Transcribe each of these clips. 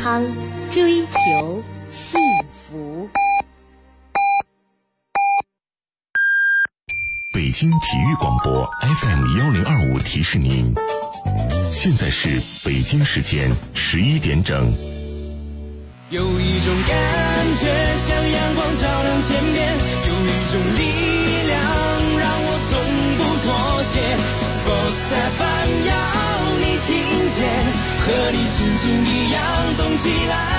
康，追求幸福。 北京体育广播 FM1025提示您，现在是北京时间11点整。 有一种感觉像阳光照亮天边，有一种力量让我从不妥协。Sports FM 要你听见，和你心情一样动起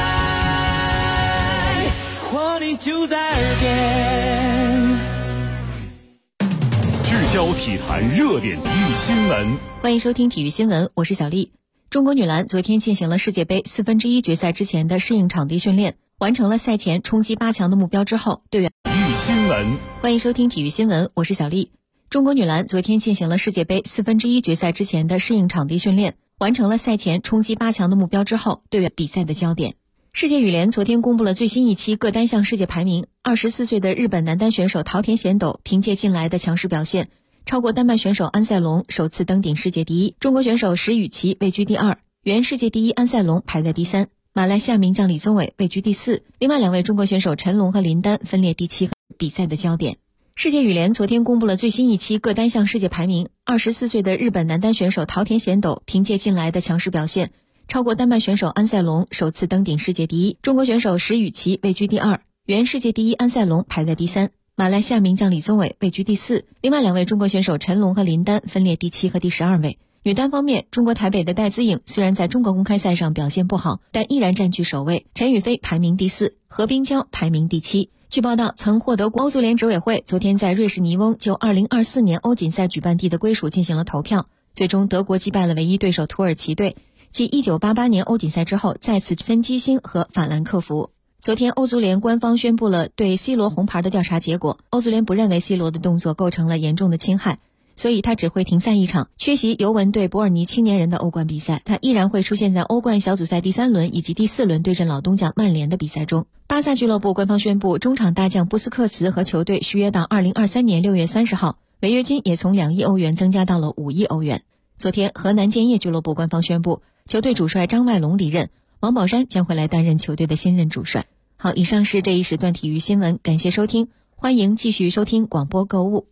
来，活力就在耳边。 聚焦体坛热点体育新闻， 欢迎收听体育新闻，我是小丽。中国女篮昨天进行了世界杯1/4决赛之前的适应场地训练，完成了赛前冲击8强的目标之后，队员体育新闻。 欢迎收听体育新闻，我是小丽。中国女篮昨天进行了世界杯1/4决赛之前的适应场地训练，完成了赛前冲击8强的目标之后，队员比赛的焦点。世界羽联昨天公布了最新一期各单项世界排名，24岁的日本男单选手桃田贤斗凭借近来的强势表现，超过丹麦选手安塞龙，首次登顶世界第一。中国选手石宇奇位居第二，原世界第一安塞龙排在第三。马来西亚名将李宗伟位居第四，另外2位中国选手陈龙和林丹分列第七。比赛的焦点。世界羽联昨天公布了最新一期各单项世界排名，24岁的日本男单选手桃田贤斗凭借近来的强势表现，超过丹麦选手安塞龙，首次登顶世界第一。中国选手石宇奇位居第二，原世界第一安塞龙排在第三。马来西亚名将李宗伟位居第四，另外2位中国选手陈龙和林丹分列第7和第12位。女单方面，中国台北的戴资颖虽然在中国公开赛上表现不好，但依然占据首位。陈雨菲排名第4，何冰娇排名第7。据报道，曾获得欧足联执委会昨天在瑞士尼翁就2024年欧锦赛举办地的归属进行了投票，最终德国击败了唯一对手土耳其队，继1988年欧锦赛之后再次森基辛和法兰克福。昨天欧足联官方宣布了对 C 罗红牌的调查结果，欧足联不认为 C 罗的动作构成了严重的侵害，所以他只会停赛一场，缺席尤文对伯尔尼青年人的欧冠比赛。他依然会出现在欧冠小组赛第3轮以及第4轮对阵老东家曼联的比赛中。巴萨俱乐部官方宣布，中场大将布斯克茨和球队续约到2023年6月30号，违约金也从2亿欧元增加到了5亿欧元。昨天，河南建业俱乐部官方宣布，球队主帅张外龙离任，王宝山将会来担任球队的新任主帅。好，以上是这一时段体育新闻，感谢收听，欢迎继续收听广播购物。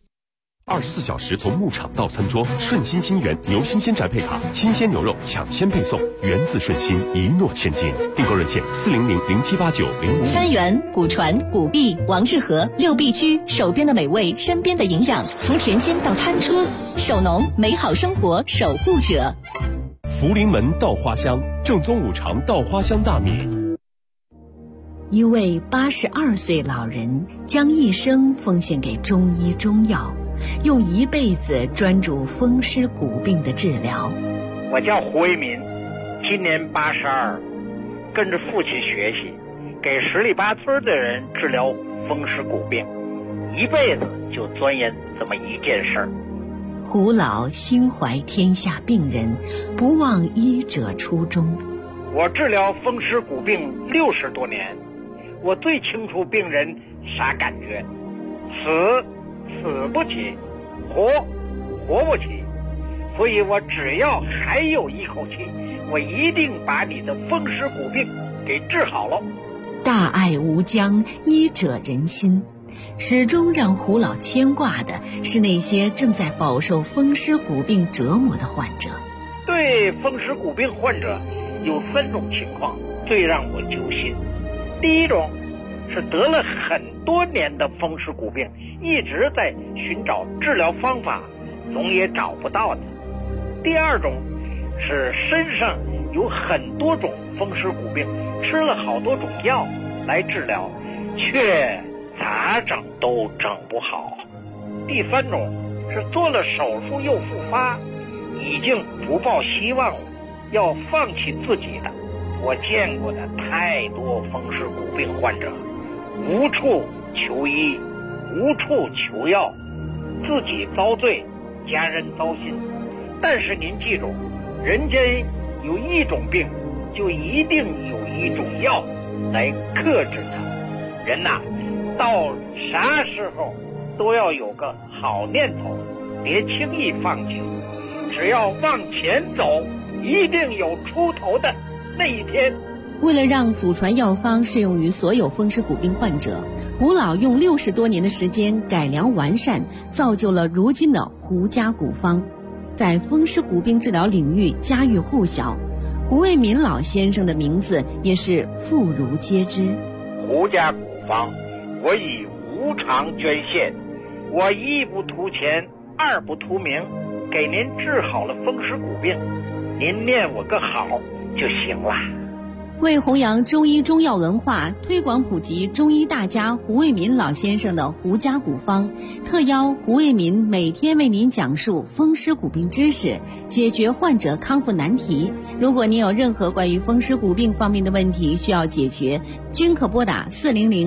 24小时从牧场到餐桌，顺心新源牛新鲜宅配卡，新鲜牛肉抢先配送，源自顺心，一诺千金。订购热线400078905。 三元、古传、古壁、王致和6必居，手边的美味，身边的营养，从甜心到餐桌，手农美好生活守护者。 福临门稻花香，正宗五常稻花香大米。 一位82岁老人将一生奉献给中医中药，用一辈子专注风湿骨病的治疗。 我叫胡为民，今年82，跟着父亲学习，给10里8村的人治疗风湿骨病，一辈子就钻研这么一件事儿。 胡老心怀天下病人，不忘医者初衷。 我治疗风湿骨病60多年，我最清楚病人啥感觉，死不起，活不起，所以我只要还有一口气，我一定把你的风湿骨病给治好了。 大爱无疆，医者仁心。始终让胡老牵挂的是那些正在饱受风湿骨病折磨的患者。 对风湿骨病患者有3种情况最让我揪心。第一种是得了很多年的风湿骨病，一直在寻找治疗方法，总也找不到的。第二种是身上有很多种风湿骨病，吃了好多种药来治疗，却咋整都整不好。第3种是做了手术又复发，已经不抱希望了，要放弃自己的。我见过的太多风湿骨病患者，无处求医，无处求药，自己遭罪，家人糟心。但是您记住，人间有一种病，就一定有一种药来克制它。人呐，到啥时候都要有个好念头，别轻易放弃。只要往前走，一定有出头的那一天。 为了让祖传药方适用于所有风湿骨病患者，胡老用60多年的时间改良完善，造就了如今的胡家古方，在风湿骨病治疗领域家喻户晓。胡卫民老先生的名字也是妇孺皆知。 胡家古方，我以无偿捐献，我一不图钱，二不图名，给您治好了风湿骨病，您念我个好就行了。 为弘扬中医中药文化，推广普及中医大家胡卫民老先生的胡家古方，特邀胡卫民每天为您讲述风湿骨病知识，解决患者康复难题。如果您有任何关于风湿骨病方面的问题需要解决，均可拨打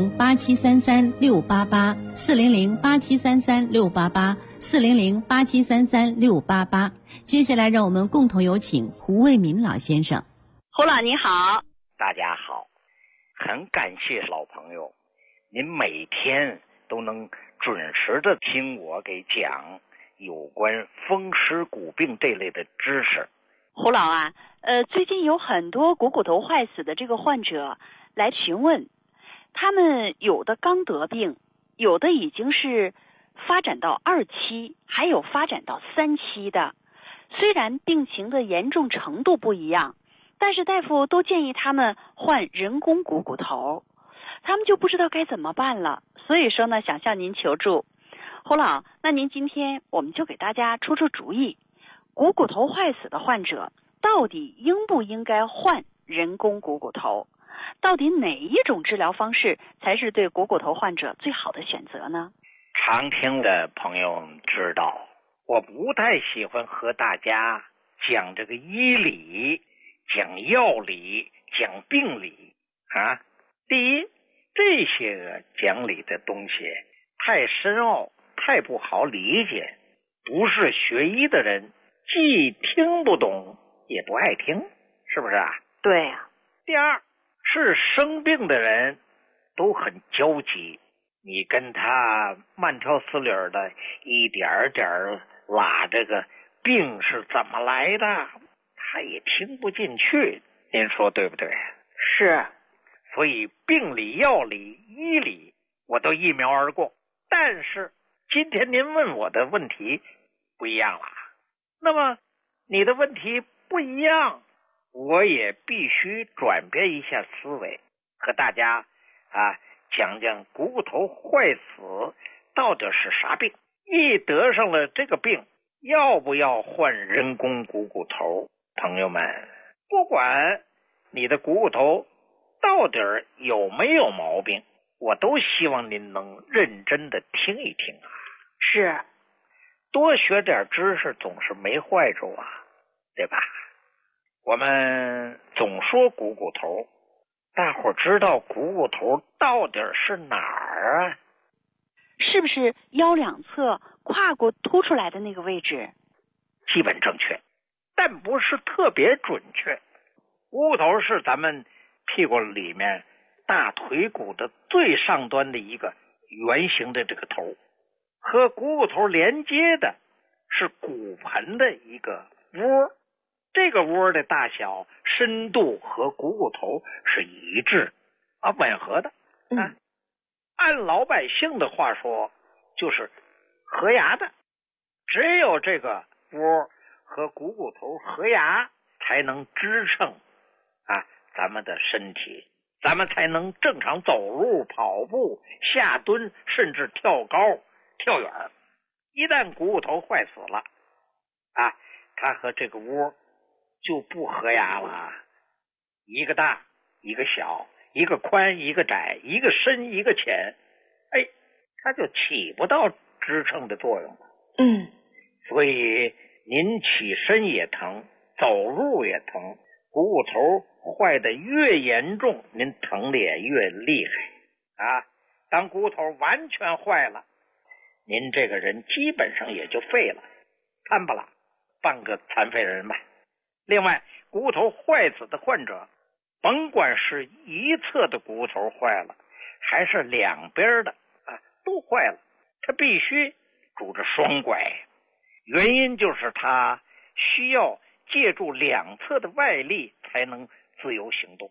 400-8733-688，400-8733-688，400-8733-688。接下来让我们共同有请胡卫民老先生。 胡老你好。 大家好，很感谢老朋友，您每天都能准时的听我给讲有关风湿骨病这类的知识。 胡老啊，最近有很多股头坏死的这个患者来询问，他们有的刚得病，有的已经是发展到2期，还有发展到3期的。虽然病情的严重程度不一样，但是大夫都建议他们换人工股头，他们就不知道该怎么办了。所以说呢，想向您求助。胡老，那您今天我们就给大家出主意，股头坏死的患者到底应不应该换人工股头？到底哪一种治疗方式才是对股头患者最好的选择呢？ 常听的朋友知道，我不太喜欢和大家讲这个医理，讲药理，讲病理啊。第一，这些个讲理的东西太深奥，太不好理解，不是学医的人既听不懂也不爱听，是不是啊？ 对啊。 第二，是生病的人都很焦急，你跟他慢条斯理的一点点拉这个病是怎么来的，他也听不进去，您说对不对？ 是。 所以病理、药理、医理我都一瞄而过。但是今天您问我的问题不一样了，那么你的问题不一样，我也必须转变一下思维，和大家讲讲股头坏死到底是啥病，一得上了这个病要不要换人工股头。朋友们，不管你的股头到底有没有毛病，我都希望您能认真的听一听啊。 是， 多学点知识总是没坏处啊，对吧？我们总说股头，大伙知道股头到底是哪儿啊？ 是不是腰两侧胯骨凸出来的那个位置？ 基本正确，但不是特别准确。股头是咱们屁股里面大腿骨的最上端的一个圆形的这个头，和股头连接的是骨盆的一个窝，这个窝的大小深度和股头是一致吻合的按老百姓的话说就是合牙的，只有这个窝和股头合牙才能支撑咱们的身体，咱们才能正常走路、跑步、下蹲，甚至跳高、跳远。一旦股头坏死了它和这个窝就不合牙了，一个大一个小，一个宽一个窄，一个深一个浅，它就起不到支撑的作用了。所以您起身也疼，走路也疼，股头坏的越严重，您疼的也越厉害当股头完全坏了，您这个人基本上也就废了，看吧啦，半个残废人吧。另外，股头坏死的患者，甭管是一侧的股头坏了，还是两边的都坏了，他必须拄着双拐，原因就是他需要借助两侧的外力才能自由行动。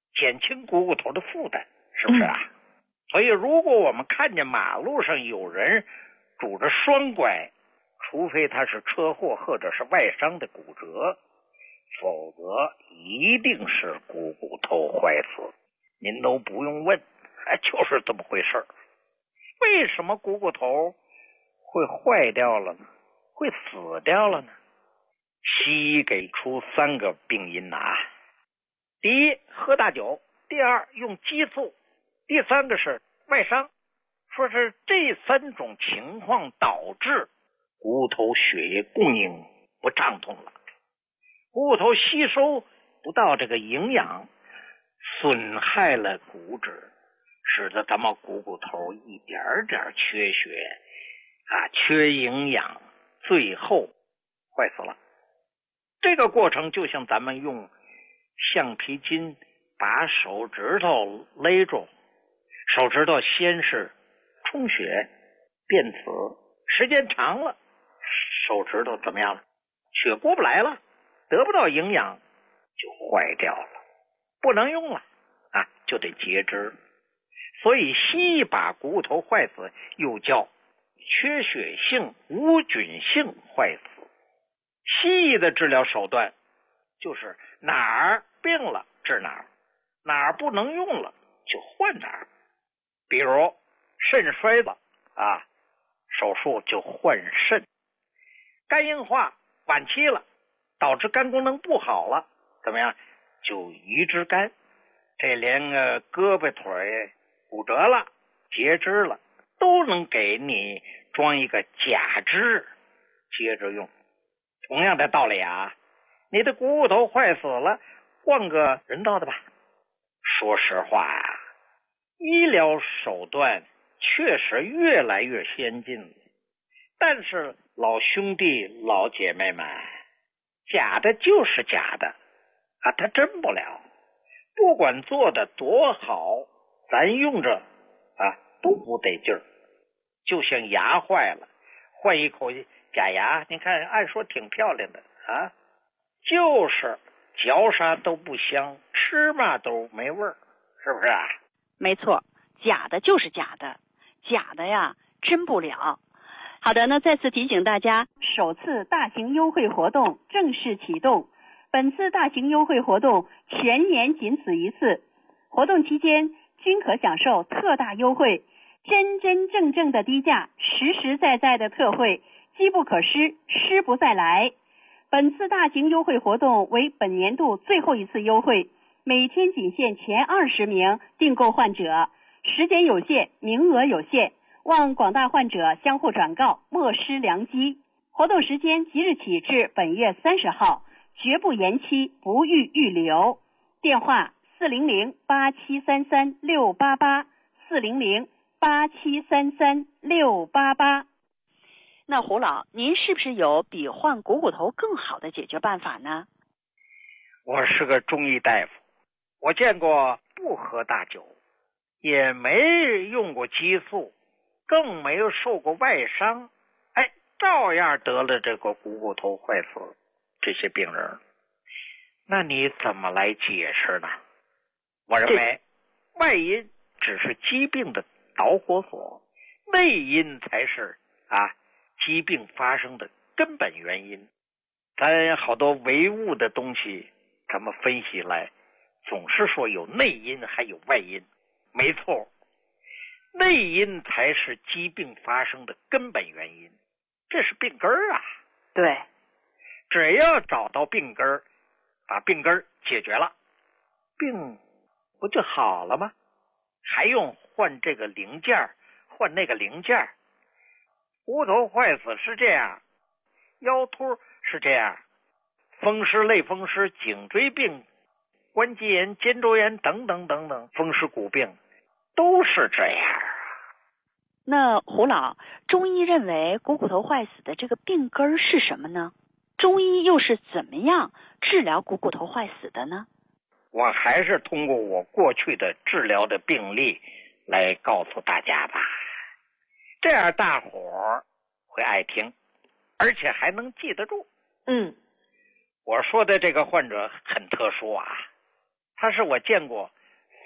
减轻股骨头的负担，是不是啊？所以如果我们看见马路上有人拄着双拐，除非他是车祸或者是外伤的骨折，否则一定是股骨头坏死。您都不用问，就是这么回事儿。为什么股骨头会坏掉了呢？会死掉了呢？西医给出3个病因啊。第一，喝大酒；第二，用激素；第3个是外伤。说是这3种情况导致股骨头血液供应不畅通了，股骨头吸收不到这个营养，损害了骨质，使得咱们股骨头一点点缺血缺营养，最后坏死了。这个过程就像咱们用橡皮筋把手指头勒住，手指头先是充血变紫，时间长了手指头怎么样了？血过不来了，得不到营养就坏掉了，不能用了就得截肢。所以西医把股骨头坏死又叫缺血性无菌性坏死。西医的治疗手段就是哪儿病了治哪儿，哪儿不能用了就换哪儿。比如肾衰了手术就换肾；肝硬化晚期了，导致肝功能不好了，怎么样？就移植肝。这连个胳膊腿骨折了、截肢了，都能给你装一个假肢，接着用。同样的道理你的股骨头坏死了，换个人道的吧。说实话医疗手段确实越来越先进了，但是老兄弟老姐妹们，假的就是假的它真不了。不管做的多好，咱用着都不得劲儿。就像牙坏了，换一口假牙，你看按说挺漂亮的就是嚼啥都不香，吃嘛都没味儿，是不是啊？ 没错，假的就是假的，假的呀真不了。好的，那再次提醒大家，首次大型优惠活动正式启动。本次大型优惠活动全年仅此一次，活动期间均可享受特大优惠，真真正正的低价，实实在在的特惠，机不可失，失不再来。本次大型优惠活动为本年度最后一次优惠，每天仅限前20名订购患者，时间有限，名额有限，望广大患者相互转告，莫失良机。活动时间即日起至本月30号，绝不延期，不予预留。电话400-8733-688 400-8733-688。那胡老，您是不是有比换股骨头更好的解决办法呢？ 我是个中医大夫，我见过不喝大酒，也没用过激素，更没有受过外伤，照样得了这个股骨头坏死这些病人。那你怎么来解释呢？我认为外因只是疾病的导火索，内因才是疾病发生的根本原因。咱好多唯物的东西咱们分析来总是说有内因还有外因，没错，内因才是疾病发生的根本原因，这是病根儿对， 只要找到病根儿，把病根儿解决了，病不就好了吗？还用换这个零件换那个零件。骨头坏死是这样，腰突是这样，风湿类风湿、颈椎病、关节炎、肩周炎等等等等风湿骨病都是这样。 那胡老，中医认为股骨头坏死的这个病根是什么呢？中医又是怎么样治疗股骨头坏死的呢？ 我还是通过我过去的治疗的病例来告诉大家吧，这样大伙儿会爱听，而且还能记得住。 嗯， 我说的这个患者很特殊他是我见过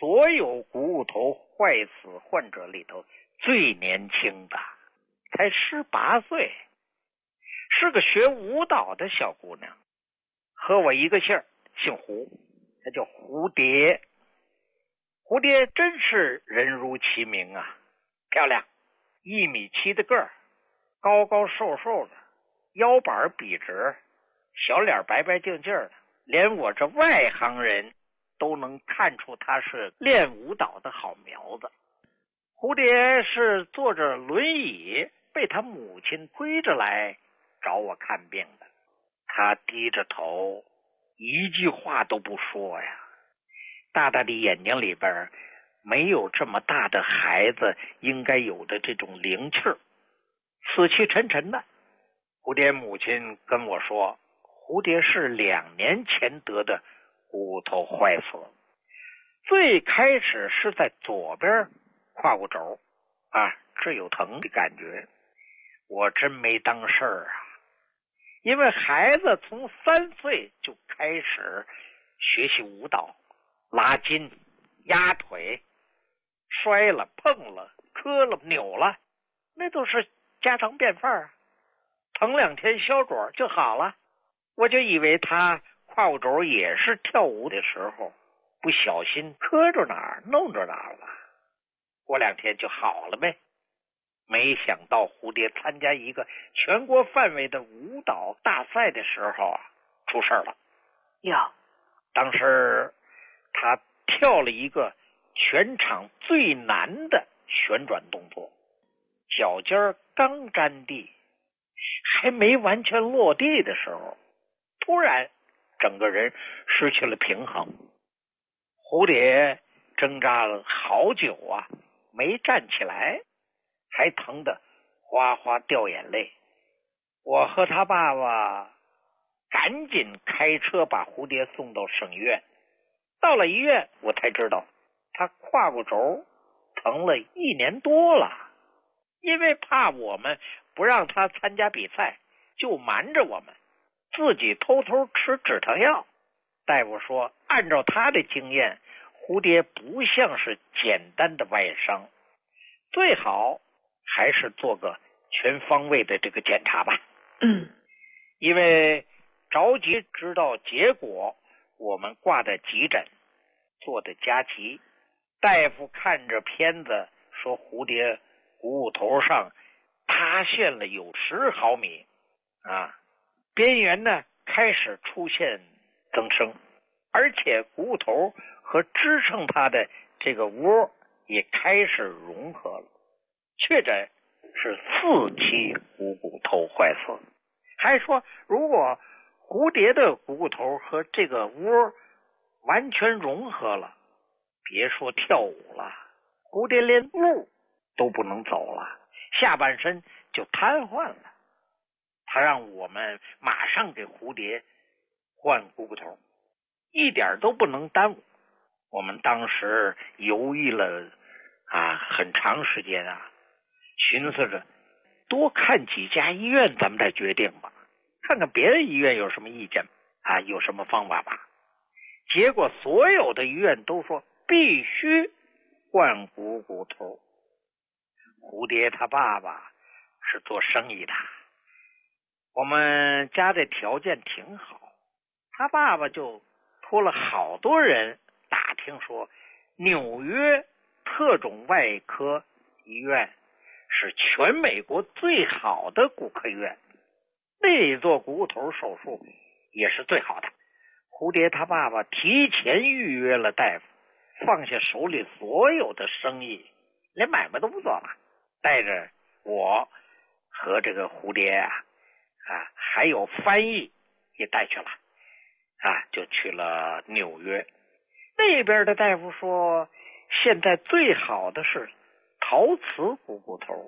所有股骨头坏死患者里头最年轻的，才18岁，是个学舞蹈的小姑娘，和我一个姓儿，姓胡，她叫蝴蝶。蝴蝶真是人如其名啊，漂亮，1.7米的个儿，高高瘦瘦的，腰板笔直，小脸白白净净的，连我这外行人都能看出她是练舞蹈的好苗子。蝴蝶是坐着轮椅被她母亲推着来找我看病的，她低着头，一句话都不说呀，大大的眼睛里边没有这么大的孩子应该有的这种灵气儿，死气沉沉的。蝴蝶母亲跟我说，蝴蝶是2年前得的骨头坏死，最开始是在左边胯骨轴啊，这有疼的感觉，我真没当事儿啊。因为孩子从3岁就开始学习舞蹈，拉筋、压腿，摔了、碰了、磕了、扭了，那都是家常便饭啊。疼2天消肿就好了。我就以为他胯骨轴也是跳舞的时候不小心磕着哪儿弄着哪儿了，过2天就好了呗。没想到蝴蝶参加一个全国范围的舞蹈大赛的时候啊，出事了呀！当时他跳了一个全场最难的旋转动作，脚尖刚沾地，还没完全落地的时候，突然整个人失去了平衡。蝴蝶挣扎了好久啊，没站起来，还疼得哗哗掉眼泪。我和他爸爸赶紧开车把蝴蝶送到省医院。到了医院，我才知道他胯骨轴疼了1年多了。因为怕我们不让他参加比赛，就瞒着我们，自己偷偷吃止疼药。大夫说，按照他的经验，蝴蝶不像是简单的外伤，最好还是做个全方位的这个检查吧。因为着急知道结果，我们挂的急诊，做的加急。大夫看着片子说，蝴蝶股骨头上塌陷了有10毫米啊，边缘呢开始出现增生，而且股骨头和支撑它的这个窝也开始融合了，确诊是4期股骨头坏死。还说如果蝴蝶的股骨头和这个窝完全融合了，别说跳舞了，蝴蝶连路都不能走了，下半身就瘫痪了。他让我们马上给蝴蝶换股骨头，一点都不能耽误。我们当时犹豫了很长时间啊，寻思着多看几家医院咱们再决定吧，看看别的医院有什么意见啊，有什么方法吧。结果所有的医院都说必须换股骨头。蝴蝶他爸爸是做生意的，我们家的条件挺好，他爸爸就托了好多人打听说，纽约特种外科医院是全美国最好的骨科医院，那里做股骨头手术也是最好的。蝴蝶他爸爸提前预约了大夫，放下手里所有的生意，连买卖都不做了，带着我和这个蝴蝶还有翻译也带去了就去了纽约。那边的大夫说，现在最好的是陶瓷股骨头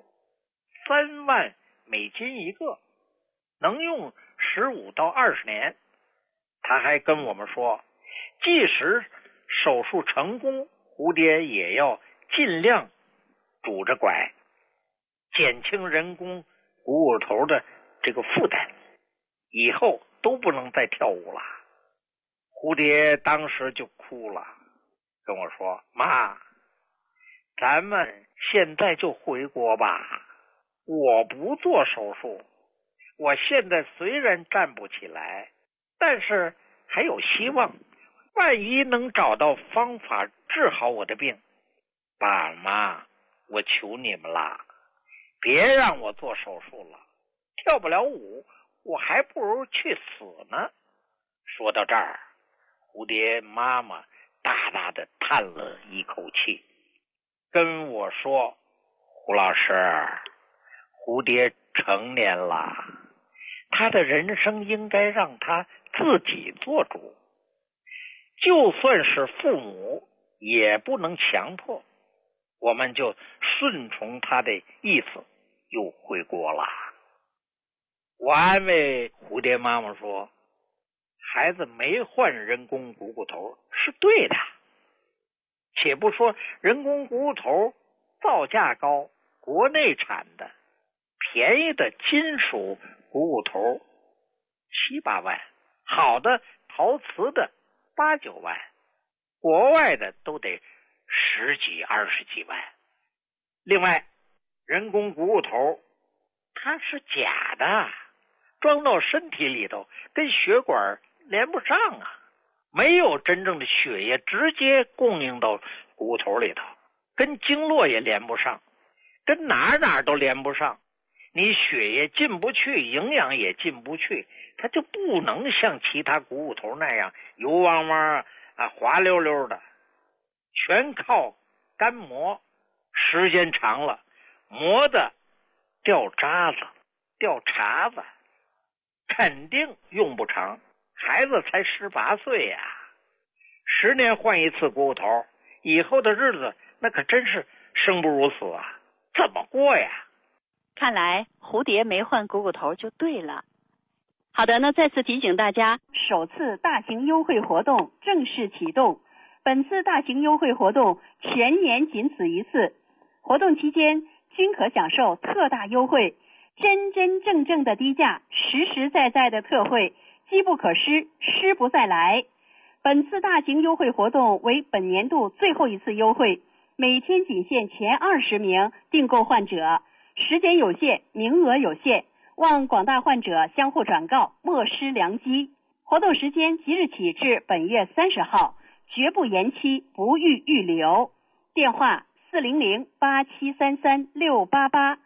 ，3万美金一个，能用15到20年。他还跟我们说，即使手术成功，蝴蝶也要尽量拄着拐，减轻人工股骨头的这个负担，以后都不能再跳舞了。蝴蝶当时就哭了跟我说：“妈，咱们现在就回国吧，我不做手术。我现在虽然站不起来，但是还有希望，万一能找到方法治好我的病。爸妈，我求你们啦，别让我做手术了，跳不了舞，我还不如去死呢。”说到这儿，蝴蝶妈妈大大的叹了一口气，跟我说：“胡老师，蝴蝶成年了，他的人生应该让他自己做主，就算是父母也不能强迫，我们就顺从他的意思，又回国了。”我安慰蝴蝶妈妈说：“孩子没换人工股骨头是对的，且不说人工股骨头造价高，国内产的便宜的金属股骨头7、8万，好的陶瓷的8、9万，国外的都得10几、20几万。另外，人工股骨头它是假的，装到身体里头跟血管连不上啊，没有真正的血液直接供应到骨头里头，跟经络也连不上，跟哪都连不上，你血液进不去，营养也进不去，它就不能像其他股骨头那样油汪汪啊，滑溜溜的，全靠干磨，时间长了磨的掉渣子掉碴子，肯定用不长。孩子才18岁呀，10年换一次股骨头，以后的日子那可真是生不如死啊，怎么过呀？ 看来蝴蝶没换股骨头就对了。好的，那再次提醒大家，首次大型优惠活动正式启动。本次大型优惠活动全年仅此一次，活动期间均可享受特大优惠，真真正正的低价，实实在在的特惠，机不可失，失不再来。本次大型优惠活动为本年度最后一次优惠，每天仅限前20名订购患者，时间有限，名额有限，望广大患者相互转告，莫失良机。活动时间即日起至本月30号，绝不延期，不予预留。电话400-8733-688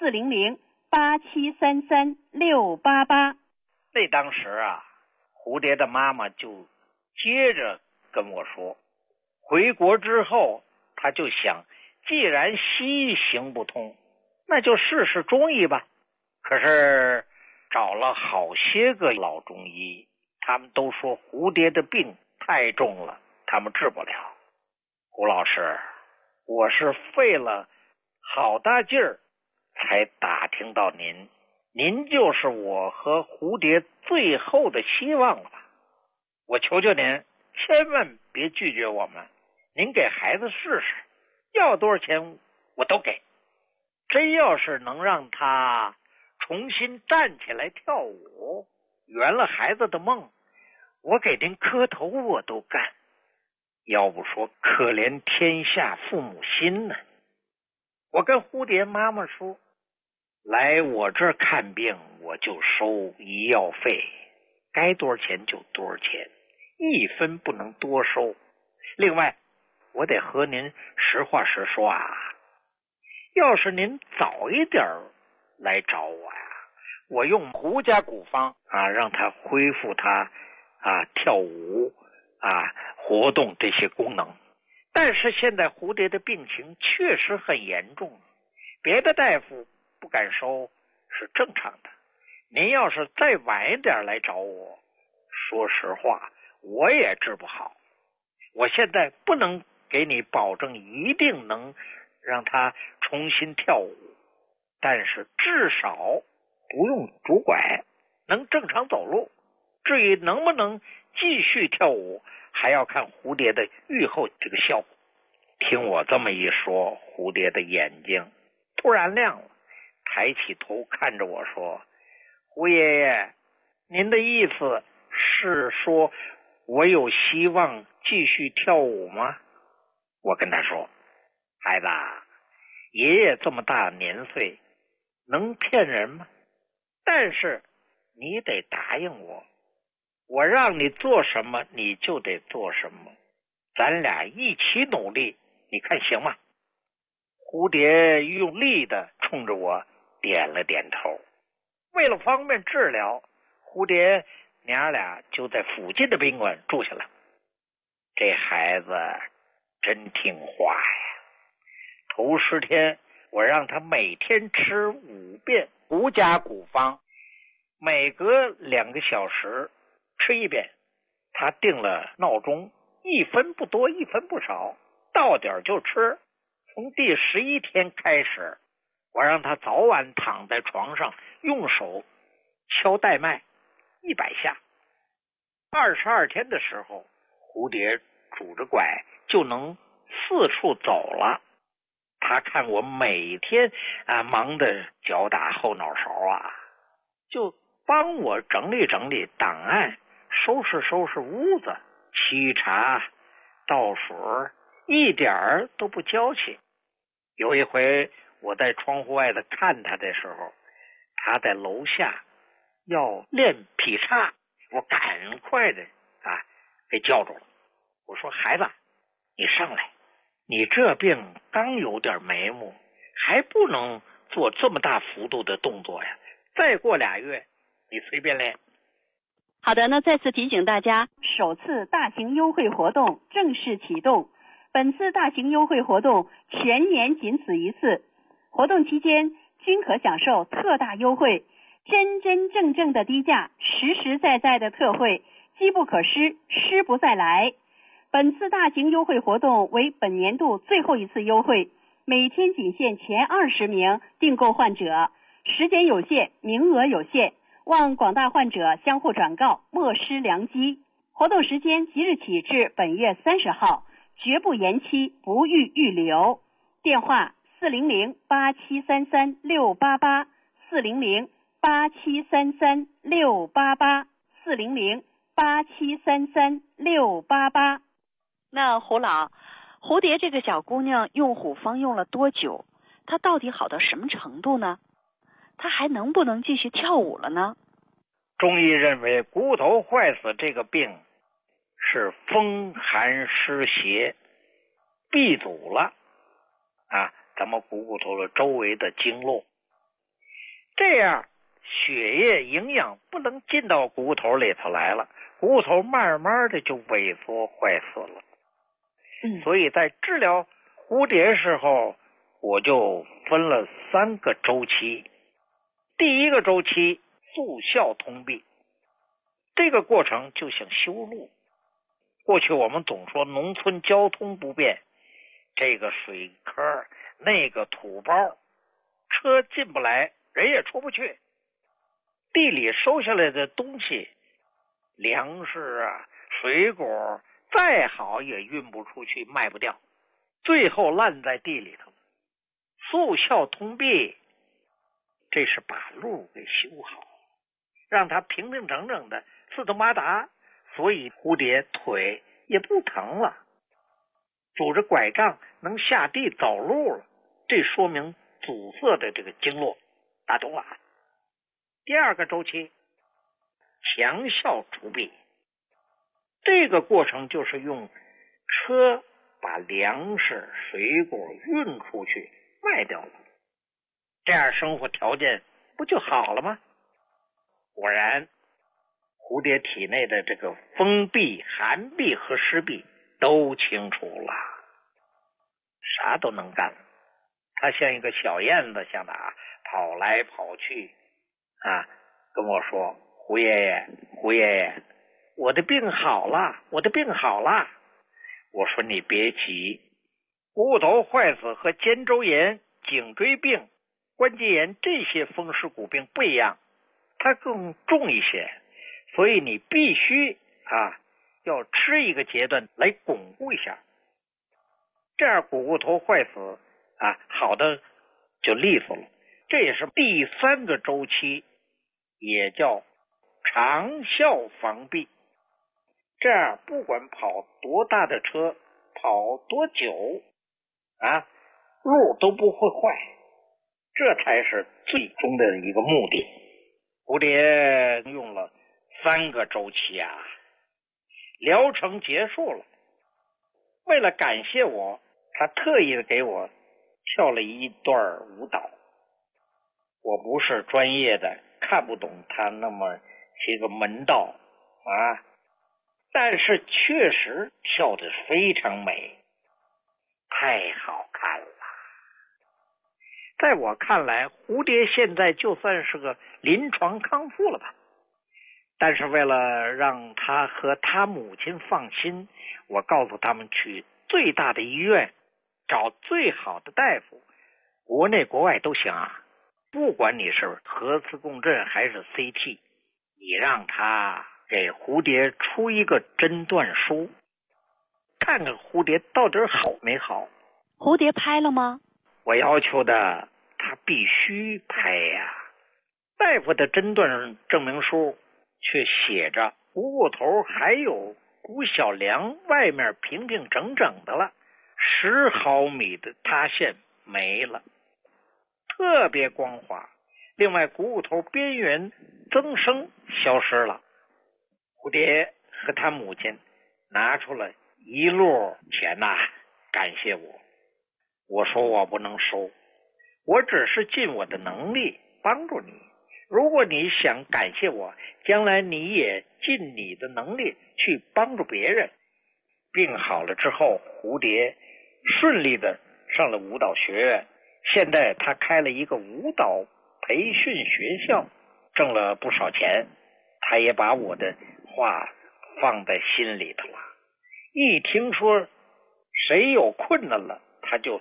400-8733-688。 那当时啊，蝴蝶的妈妈就接着跟我说，回国之后她就想，既然西医行不通，那就试试中医吧。可是找了好些个老中医，他们都说蝴蝶的病太重了，他们治不了。胡老师，我是费了好大劲儿才打听到您，您就是我和蝴蝶最后的希望了吧？我求求您，千万别拒绝我们，您给孩子试试，要多少钱我都给。真要是能让他重新站起来跳舞，圆了孩子的梦，我给您磕头我都干。要不说可怜天下父母心呢。我跟蝴蝶妈妈说，来我这儿看病我就收医药费，该多少钱就多少钱，1分不能多收。另外我得和您实话实说啊，要是您早一点来找我呀，我用胡家古方啊，让他恢复他跳舞活动这些功能。但是现在蝴蝶的病情确实很严重，别的大夫不敢收是正常的。您要是再晚一点来找我，说实话我也治不好。我现在不能给你保证一定能让他重新跳舞，但是至少不用拄拐，能正常走路。至于能不能继续跳舞，还要看蝴蝶的愈后这个效果。听我这么一说，蝴蝶的眼睛突然亮了，抬起头看着我说，胡爷爷，您的意思是说我有希望继续跳舞吗？ 我跟他说，孩子，爷爷这么大年岁，能骗人吗？但是你得答应我，我让你做什么你就得做什么，咱俩一起努力，你看行吗？蝴蝶用力的冲着我点了点头。为了方便治疗，蝴蝶娘俩就在附近的宾馆住下了。这孩子真听话呀！头10天，我让他每天吃5遍狐假骨方，每隔2个小时吃1遍。他定了闹钟，1分不多1分不少，到点就吃。从第11天开始，我让他早晚躺在床上，用手敲带脉100下。22天的时候，蝴蝶拄着拐就能四处走了。他看我每天忙得脚打后脑勺就帮我整理整理档案，收拾收拾屋子，沏茶倒水，一点儿都不娇气。有一回我在窗户外的看他的时候，他在楼下要练劈叉，我赶快的给叫住了。我说，孩子，你上来，你这病刚有点眉目，还不能做这么大幅度的动作呀，再过2月你随便练。 好的，那再次提醒大家，首次大型优惠活动正式启动。本次大型优惠活动全年仅此一次，活动期间均可享受特大优惠，真真正正的低价，实实在在的特惠，机不可失，失不再来。本次大型优惠活动为本年度最后一次优惠，每天仅限前20名订购患者，时间有限，名额有限，望广大患者相互转告，莫失良机。活动时间即日起至本月30号，绝不延期，不予预留。电话400-8733-688 400-8733-688 400-8733-688。那胡老，蝴蝶这个小姑娘用虎方用了多久？她到底好到什么程度呢？她还能不能继续跳舞了呢？ 中医认为股头坏死这个病是风寒湿邪闭阻了咱们股头的周围的经络，这样血液营养不能进到股头里头来了，股头慢慢的就萎缩坏死了。所以在治疗蝴蝶时候，我就分了3个周期。第一个周期速效通闭，这个过程就像修路。过去我们总说农村交通不便，这个水坑那个土包，车进不来，人也出不去。地里收下来的东西，粮食水果再好也运不出去，卖不掉，最后烂在地里头。速效通闭，这是把路给修好，让它平平整整的四通八达，所以蝴蝶腿也不疼了，拄着拐杖能下地走路了，这说明阻塞的这个经络打通了。第二个周期强效除闭，这个过程就是用车把粮食水果运出去卖掉了，这样生活条件不就好了吗？果然蝴蝶体内的这个风闭、寒闭和湿闭都清除了，啥都能干。它像一个小燕子像它跑来跑去跟我说，胡爷爷我的病好了，我的病好了。我说你别急，股头坏死和肩周炎、颈椎病、关节炎这些风湿骨病不一样，它更重一些，所以你必须要吃一个阶段来巩固一下，这样股头坏死好的就利索了。这也是第3个周期，也叫长效防闭。这样不管跑多大的车， 跑多久啊，路都不会坏，这才是最终的一个目的。蝴蝶用了3个周期啊，疗程结束了。为了感谢我，他特意的给我跳了一段舞蹈。我不是专业的，看不懂他那么些个门道啊，但是确实跳得非常美，太好看了。在我看来，蝴蝶现在就算是个临床康复了吧，但是为了让他和他母亲放心，我告诉他们去最大的医院找最好的大夫，国内国外都行啊，不管你是核磁共振还是 CT， 你让他给蝴蝶出一个诊断书，看看蝴蝶到底好没好。 蝴蝶拍了吗？ 我要求的他必须拍呀。大夫的诊断证明书却写着股骨头还有骨小梁外面平平整整的了，10毫米的塌陷没了，特别光滑。另外股骨头边缘增生消失了。蝴蝶和他母亲拿出了一摞钱呐，感谢我。我说我不能收，我只是尽我的能力帮助你。如果你想感谢我，将来你也尽你的能力去帮助别人。病好了之后，蝴蝶顺利的上了舞蹈学院，现在他开了一个舞蹈培训学校，挣了不少钱。他也把我的话放在心里头了，一听说谁有困难了，他就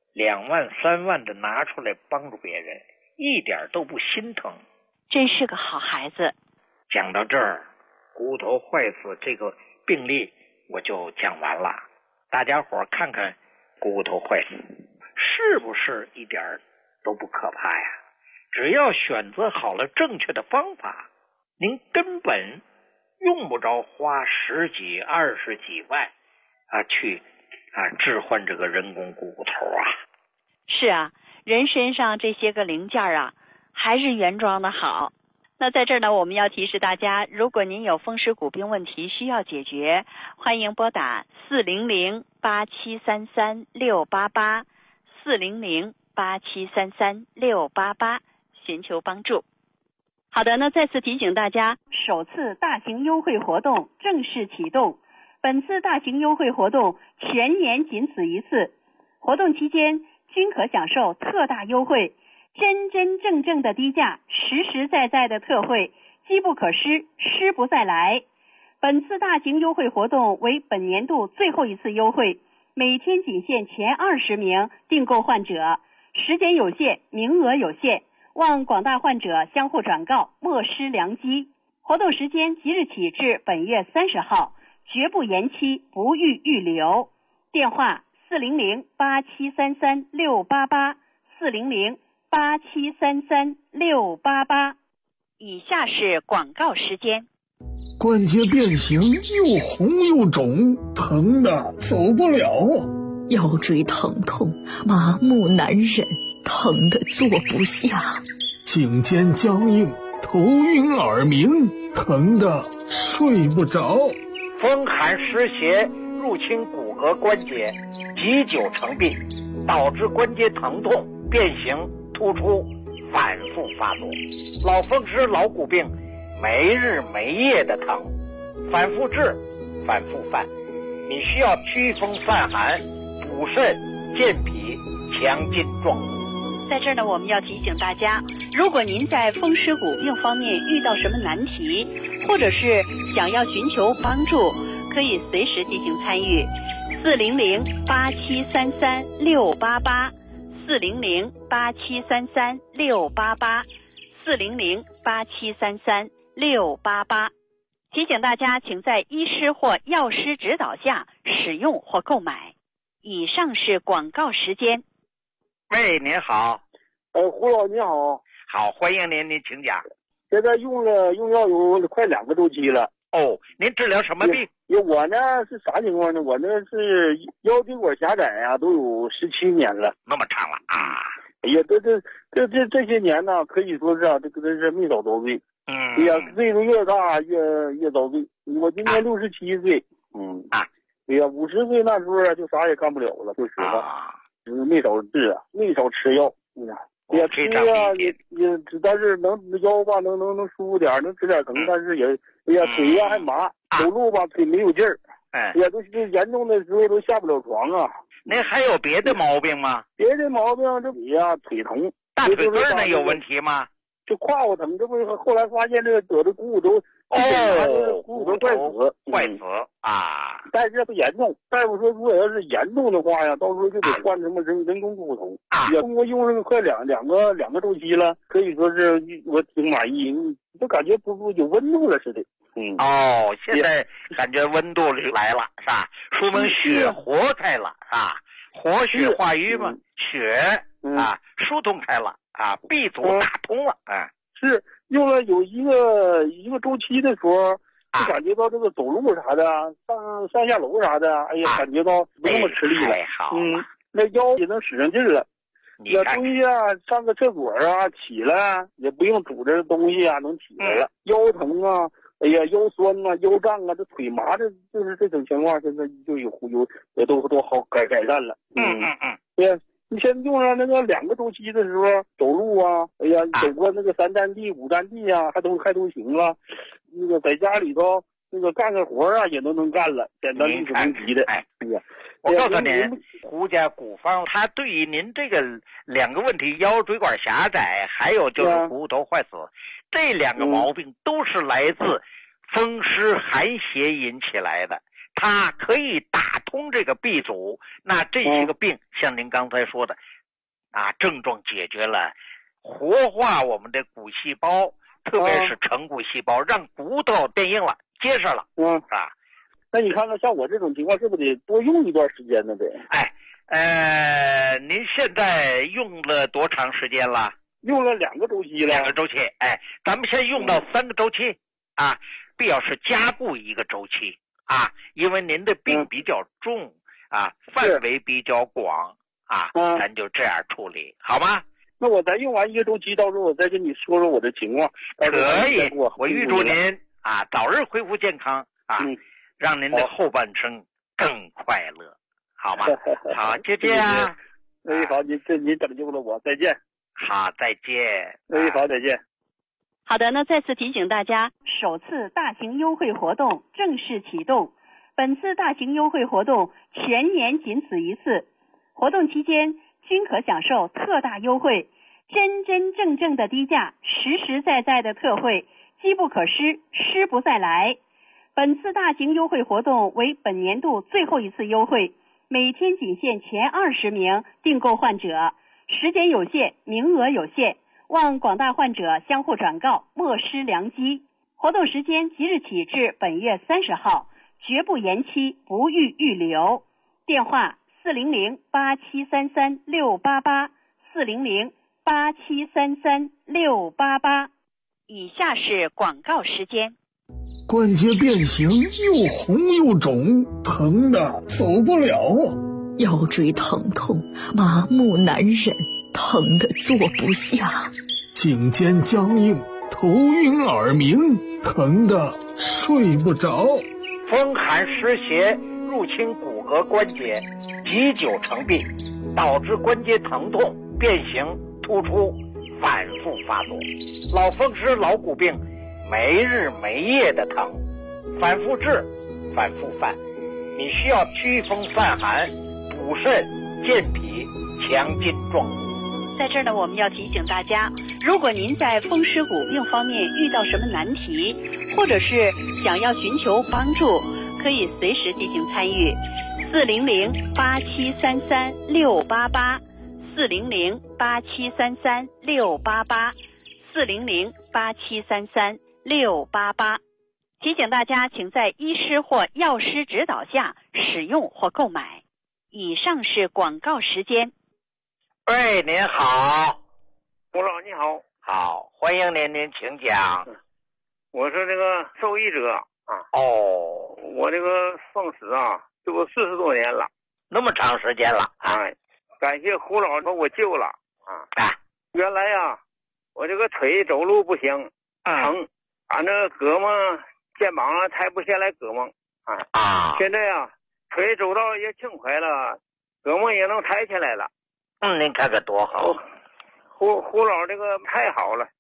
2万3万的拿出来帮助别人，一点都不心疼， 真是个好孩子。 讲到这儿，骨头坏死这个病例我就讲完了。大家伙看看骨头坏死是不是一点都不可怕呀？只要选择好了正确的方法，您根本用不着花10几20几万去置换这个人工股骨头啊。 是啊，人身上这些个零件啊，还是原装的好。那在这儿呢，我们要提示大家，如果您有风湿骨病问题需要解决，欢迎拨打400-8733-688 400-8733-688寻求帮助。好的，那再次提醒大家，首次大型优惠活动正式启动。本次大型优惠活动全年仅此一次，活动期间均可享受特大优惠，真真正正的低价，实实在在的特惠，机不可失，失不再来。本次大型优惠活动为本年度最后一次优惠，每天仅限前20名订购患者，时间有限，名额有限，望广大患者相互转告，莫失良机。活动时间即日起至本月30号，绝不延期，不予预留。电话400-8733-688 400-8733-688。以下是广告时间。 关节变形，又红又肿，疼的走不了。 腰椎疼痛，麻木难忍，疼的坐不下。 颈肩僵硬，头晕耳鸣，疼的睡不着。 风寒湿邪入侵骨骼关节，积久成病，导致关节疼痛、变形、突出，反复发作。老风湿、老骨病，没日没夜的疼，反复治，反复犯。你需要祛风散寒、补肾、健脾、强筋壮骨。 在这儿呢，我们要提醒大家，如果您在风湿骨病方面遇到什么难题，或者是想要寻求帮助，可以随时进行参与。400-8733-688 400-8733-688 400-8733-688。提醒大家，请在医师或药师指导下使用或购买。以上是广告时间。 喂，您好。 胡老你好。 好，欢迎您，您请讲。 现在用药有快2个周期了。 哦，您治疗什么病？ 我呢是啥情况呢？我呢是腰椎管狭窄啊，都有17年了， 那么长了啊！ 哎呀，这些年呢，可以说是啊，这个是没少遭罪。哎呀，岁数越大越遭罪。我今年67岁，哎呀，50岁那时候啊，就啥也干不了了，说实话，没少治啊，没少吃药。哎呀，吃啊也，但是腰吧能舒服点，能吃点疼，但是也，哎呀，腿呀还麻，走路吧腿没有劲儿。哎呀，都严重的时候都下不了床啊。 那还有别的毛病吗？ 别的毛病这腿呀腿疼， 大腿根儿那有问题吗？ 就胯骨疼，这不是后来发现这个得的股骨头，股骨头坏死啊！ 但是不严重，大夫说如果要是严重的话呀，到时候就得换什么人工股骨头。也通过用上快两个周期了，可以说是我挺满意，就感觉不有温度了似的。 现在感觉温度来了是吧？说明血活开了啊，活血化瘀嘛，血疏通开了啊，闭阻打通了。 是用了有一个周期的时候，就感觉到这个走路啥的，上下楼啥的，哎呀，感觉到不那么吃力了。那腰也能使上劲了。要东西啊，上个厕所啊，起来也不用拄着东西啊，能起来了。腰疼啊，哎呀，腰酸啊，腰胀啊，这腿麻的，就是这种情况，现在就有也都好改善了。对呀，你先用上那个2个周期的时候，走路啊，哎呀，走过那个3站地、5站地啊，还都行了。那个在家里头那个干个活啊，也都能干了，简单力所能及的。哎呀， 我告诉您，胡家古方它对于您这个2个问题，腰椎管狭窄，还有就是股骨头坏死，这2个毛病都是来自风湿寒邪引起来的。它可以打通这个闭阻，那这些个病，像您刚才说的，症状解决了，活化我们的骨细胞，特别是成骨细胞，让骨头变硬了、结实了。 那你看看像我这种情况，是不是得多用一段时间呢？得。 您现在用了多长时间了？ 用了2个周期了。2 个周期，咱们先用到3个周期必要是加固1个周期。因为您的病比较重范围比较广咱就这样处理，好吗？ 那我再用完1个周期，到时候我再跟你说说我的情况。 可以，我预祝您早日恢复健康让您的后半生更快乐，好吗？好，就这样。 好，您拯救了我，再见。 好，再见。 好，再见。 好的，那再次提醒大家，首次大型优惠活动正式启动。本次大型优惠活动全年仅此一次，活动期间均可享受特大优惠，真真正的低价，实在的特惠，机不可失，失不再来。本次大型优惠活动为本年度最后一次优惠，每天仅限前20名订购患者，时间有限，名额有限，望广大患者相互转告，莫失良机。活动时间即日起至本月30号，绝不延期，不予预留。电话400-8733-688 400-8733-688。以下是广告时间。 关节变形，又红又肿，疼的走不了啊！ 腰椎疼痛，麻木难忍，疼的坐不下； 颈肩僵硬，头晕耳鸣，疼的睡不着。 风寒湿邪入侵骨骼关节，积久成病，导致关节疼痛、变形、突出，反复发作。老风湿、老骨病，没日没夜的疼，反复治，反复犯。你需要祛风散寒、补肾、健脾、强筋壮骨。 在这儿呢，我们要提醒大家，如果您在风湿骨病方面遇到什么难题，或者是想要寻求帮助，可以随时进行参与。400-8733-688 400-8733-688 400-8733-688。提醒大家，请在医师或药师指导下使用或购买。以上是广告时间。 喂，您好。 吴老你好。 好，欢迎您请讲。 我是这个受益者哦， 我这个风湿啊，这不40多年了， 那么长时间了。 哎，感谢胡老把我救了啊！原来啊，我这个腿走路不行，疼，俺这胳膊、肩膀啊抬不下来胳膊现在啊，腿走道也轻快了，胳膊也能抬起来了。 您看看多好！ 胡老这个太好了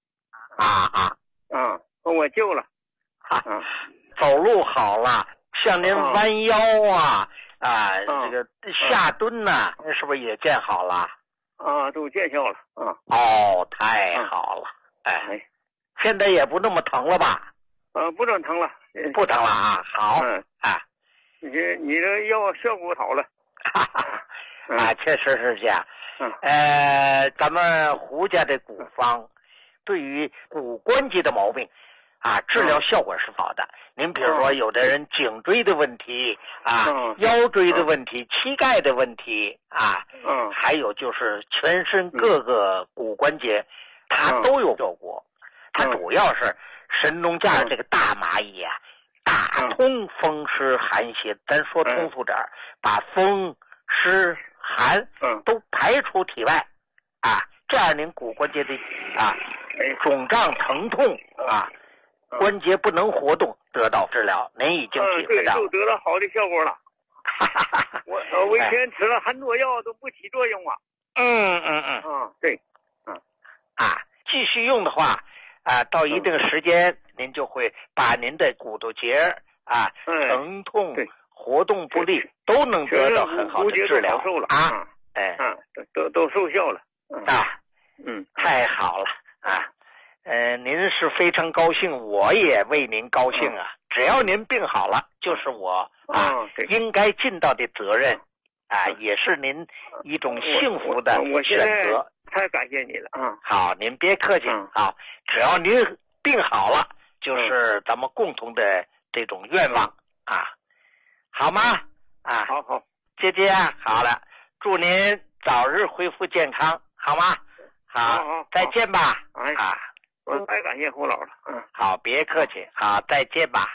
把我救了走路好了，像您弯腰这个下蹲呐，是不是也见好了？ 都见效了太好了！哎，现在也不那么疼了吧？ 不这么疼了， 不疼了啊！好你这药效果好了确实是这样。咱们胡家的古方对于骨关节的毛病治疗效果是好的。您比如说有的人颈椎的问题腰椎的问题膝盖的问题还有就是全身各个骨关节它都有效果。它主要是神农架的这个大蚂蚁打通风湿寒邪，咱说通俗点把风湿寒都排出体外这样您骨关节的肿胀疼痛关节不能活动得到治疗，您已经体会到就得到好的效果了。我以前吃了很多药都不起作用对继续用的话到一定时间您就会把您的骨头节疼痛活动不利都能得到很好的治疗都奏效了太好了您是非常高兴，我也为您高兴只要您病好了，就是我应该尽到的责任也是您一种幸福的选择。 太感谢你了好，您别客气好，只要您病好了，就是咱们共同的这种愿望好吗？ 好， 姐姐好了，祝您早日恢复健康，好吗？好，再见吧我太感谢胡老了好，别客气好，再见吧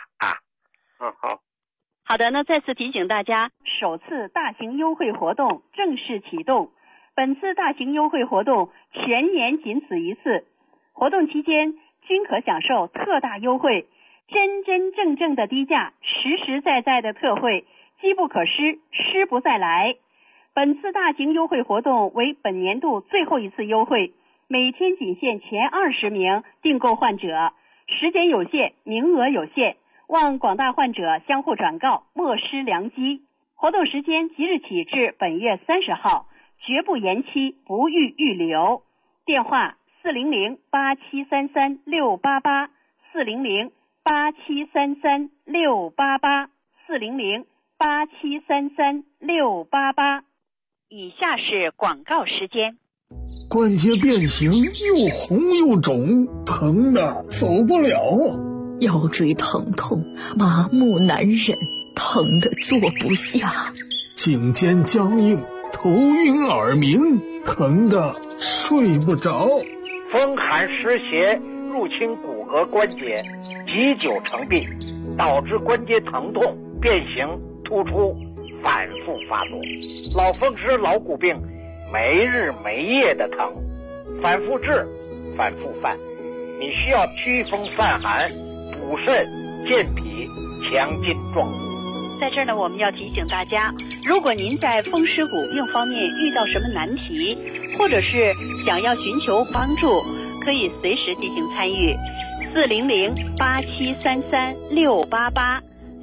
好的，那再次提醒大家，首次大型优惠活动正式启动。本次大型优惠活动全年仅此一次，活动期间均可享受特大优惠，真真正正的低价，实实在在的特惠，机不可失，失不再来。本次大型优惠活动为本年度最后一次优惠，每天仅限前20名订购患者，时间有限，名额有限，望广大患者相互转告，莫失良机。活动时间即日起至本月30号，绝不延期，不予预留。电话400-8733-688 400-8733-688 400-8733-688。以下是广告时间。 关节变形又红又肿，疼的走不了腰椎疼痛，麻木难忍，疼的坐不下。 颈肩僵硬，头晕耳鸣，疼的睡不着。 风寒湿邪入侵骨骼关节，积久成病，导致关节疼痛、变形、突出，反复发作。老风湿、老骨病，没日没夜的疼，反复治，反复犯。你需要祛风散寒、补肾、健脾、强筋壮骨。 在这儿呢，我们要提醒大家，如果您在风湿骨病方面遇到什么难题，或者是想要寻求帮助，可以随时进行参与。400-8733-688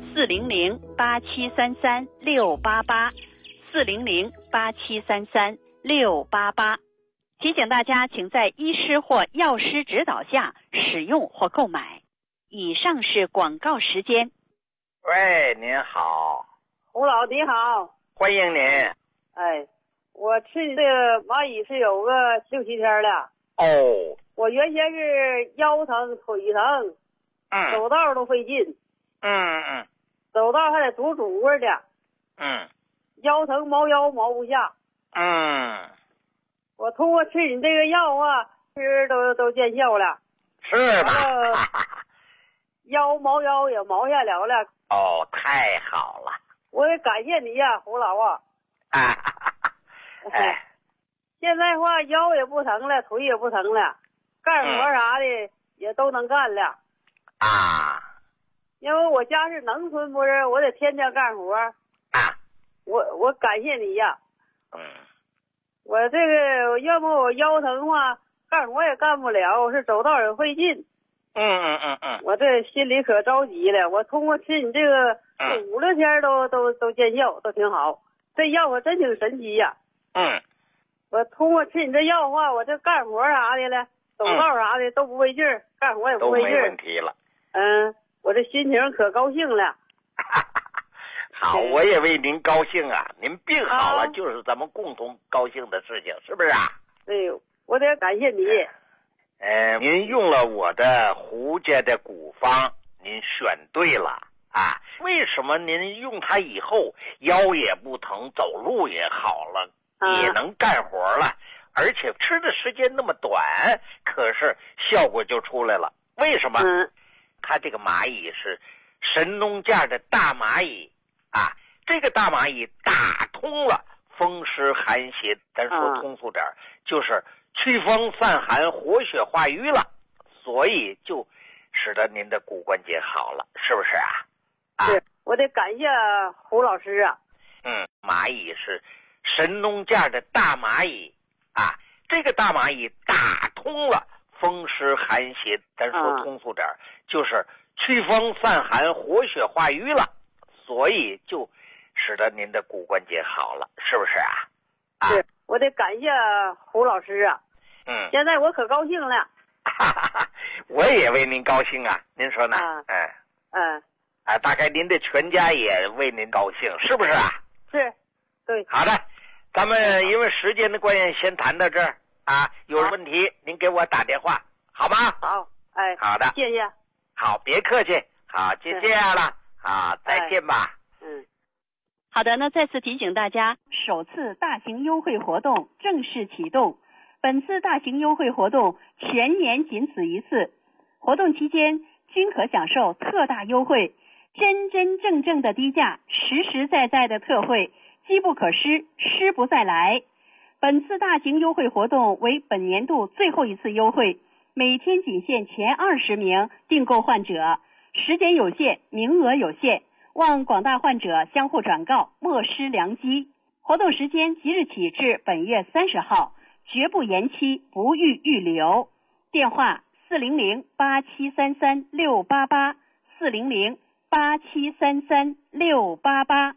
400-8733-688 400-8733-688。提醒大家，请在医师或药师指导下使用或购买。以上是广告时间。 喂，您好。 胡老你好， 欢迎您。 我吃你这个蚂蚁是有个6-7天了。我原先是腰疼腿疼，走道都费劲。走道还得拄着的。腰疼毛腰毛不下。我通过吃你这个药吃都见效了。 是吧？ 毛腰也毛下来了。 哦，太好了！ 我也感谢你呀，胡老啊。 哎， 现在话腰也不疼了，腿也不疼了，干活啥的也都能干了。因为我家是农村，不是我得天天干活。我感谢你呀。我这个要不我腰疼的话，干活也干不了，是走道也费劲。我这心里可着急了。我通过吃你这个5、6天都见效，都挺好。这药可真挺神奇呀。我通过吃你这药的话，我这干活啥的了，走道啥的都不费劲儿，干活也不费劲儿， 都没问题了。 我这心情可高兴了。 好，我也为您高兴啊！您病好了，就是咱们共同高兴的事情，是不是啊？ 对，我得感谢你。 您用了我的胡家的古方，您选对了啊！为什么您用它以后腰也不疼，走路也好了，也能干活了，而且吃的时间那么短，可是效果就出来了。为什么？它这个蚂蚁是神农架的大蚂蚁啊，这个大蚂蚁打通了风湿寒邪，咱说通俗点就是祛风散寒、活血化瘀了，所以就使得您的骨关节好了，是不是啊？ 是，我得感谢胡老师啊。 蚂蚁是神农架的大蚂蚁啊，这个大蚂蚁打通了风湿寒邪，咱说通俗点就是祛风散寒、活血化瘀了，所以就使得您的骨关节好了，是不是啊？ 是，我得感谢胡老师啊。现在我可高兴了。 我也为您高兴啊，您说呢？大概您的全家也为您高兴，是不是啊？ 是，对。 好的，咱们因为时间的关系，先谈到这儿啊。有问题您给我打电话，好吗？ 好， 好的， 谢谢。 好，别客气，好，就这样了，再见吧。 好的，那再次提醒大家，首次大型优惠活动正式启动。本次大型优惠活动全年仅此一次，活动期间均可享受特大优惠，真真正正的低价，实实在在的特惠，机不可失，失不再来。本次大型优惠活动为本年度最后一次优惠，每天仅限前20名订购患者，时间有限，名额有限，望广大患者相互转告，莫失良机。活动时间即日起至本月30号，绝不延期，不予预留。电话400-8733-688 400-8733-688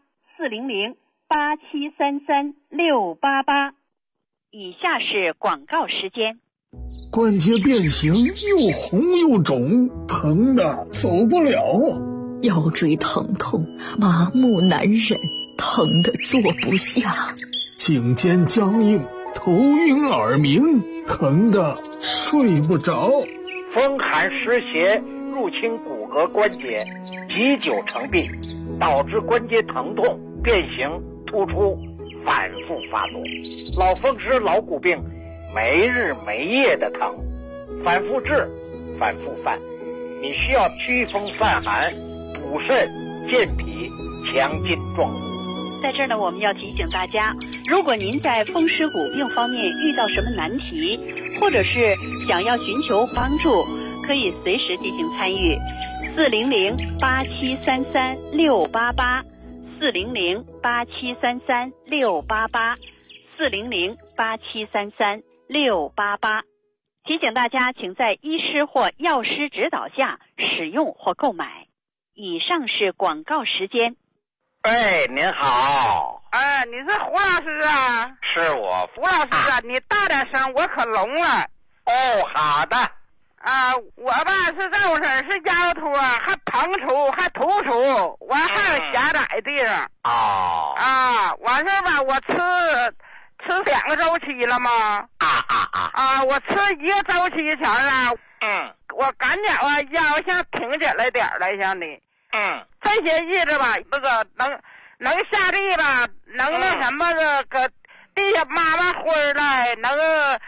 400-8733-688。以下是广告时间。 关节变形，又红又肿，疼的走不了啊！ 腰椎疼痛，麻木难忍，疼的坐不下。 颈肩僵硬，头晕耳鸣，疼的睡不着。 风寒湿邪入侵骨骼关节，积久成病，导致关节疼痛、变形、突出，反复发作。老风湿、老骨病，没日没夜的疼，反复治，反复犯。你需要祛风散寒、补肾、健脾、强筋壮骨。 在这儿呢，我们要提醒大家，如果您在风湿骨病方面遇到什么难题，或者是想要寻求帮助，可以随时进行参与。400-8733-688 400-8733-688 400-8733-688。提醒大家，请在医师或药师指导下使用或购买。以上是广告时间。 您好。 你是胡老师啊？ 是我。 胡老师啊，你大点声，我可聋了。 好的。 我吧是这回事，是腰突，还膨出，还突出，我还有狭窄地方。完事吧，我吃2个周期了吗？我吃1个周期前我感觉腰像挺起来点了，像你。这些日子吧，那个能下地吧，能那什么的，搁地下抹灰来，能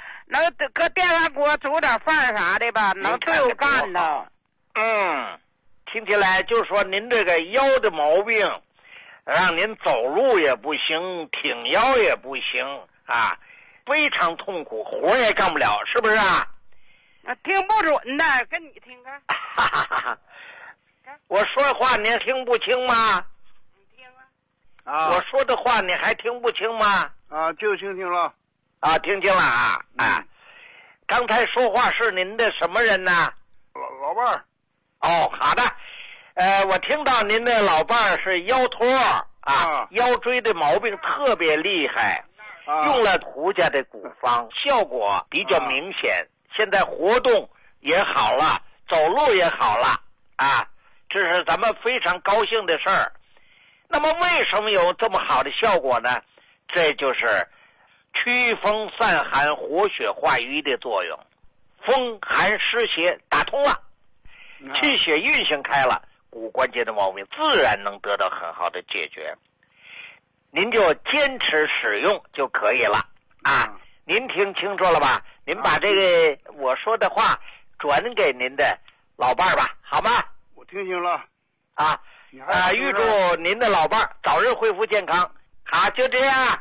搁电饭锅煮点饭啥的吧，能对我干的。 听起来就是说您这个腰的毛病，让您走路也不行，挺腰也不行啊，非常痛苦，活也干不了，是不是啊？ 听不准的，跟你听看。 我说话您听不清吗？ 你听啊。 我说的话你还听不清吗？ 就听了。 听清了啊。刚才说话是您的什么人呢？ 老伴儿。 好的。我听到您的老伴儿是腰托腰椎的毛病特别厉害，用了胡家的古方，效果比较明显。现在活动也好了，走路也好了这是咱们非常高兴的事儿。那么为什么有这么好的效果呢？这就是驱风散寒、活血化瘀的作用，风寒湿邪打通了，气血运行开了，骨关节的毛病自然能得到很好的解决。您就坚持使用就可以了您听清楚了吧？您把这个我说的话转给您的老伴儿吧，好吗？ 我听清了预祝您的老伴儿早日恢复健康。好，就这样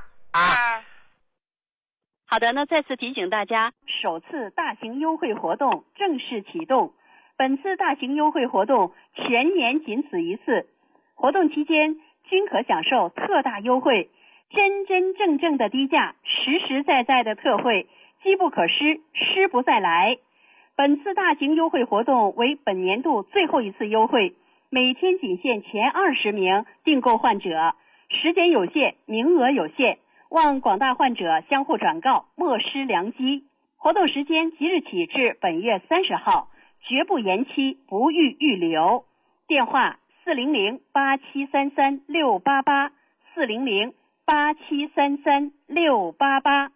好的，那再次提醒大家，首次大型优惠活动正式启动。本次大型优惠活动全年仅此一次，活动期间均可享受特大优惠，真真正正的低价，实实在在的特惠，机不可失，失不再来。本次大型优惠活动为本年度最后一次优惠，每天仅限前20名订购患者，时间有限，名额有限，望广大患者相互转告，莫失良机。活动时间即日起至本月30号，绝不延期，不予预留。电话400-8733-688 400-8733-688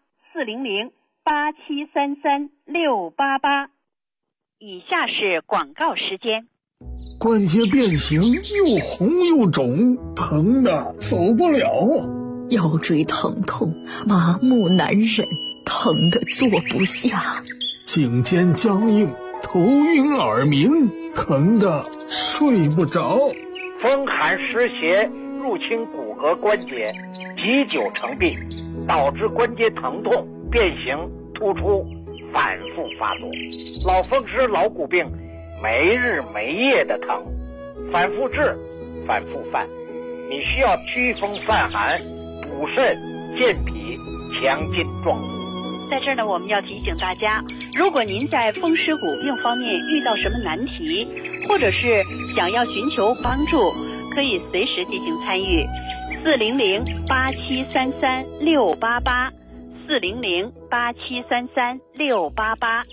400-8733-688。以下是广告时间。 关节变形，又红又肿，疼的走不了。 腰椎疼痛，麻木难忍，疼的坐不下。 颈肩僵硬，头晕耳鸣，疼的睡不着。 风寒湿邪入侵骨骼关节，积久成病，导致关节疼痛、变形、突出，反复发作。老风湿、老骨病，没日没夜的疼，反复治，反复犯。你需要驱风散寒、补肾、健脾、强筋壮骨。 在这儿呢，我们要提醒大家，如果您在风湿骨病方面遇到什么难题，或者是想要寻求帮助，可以随时进行参与。400-8733-688 400-8733-688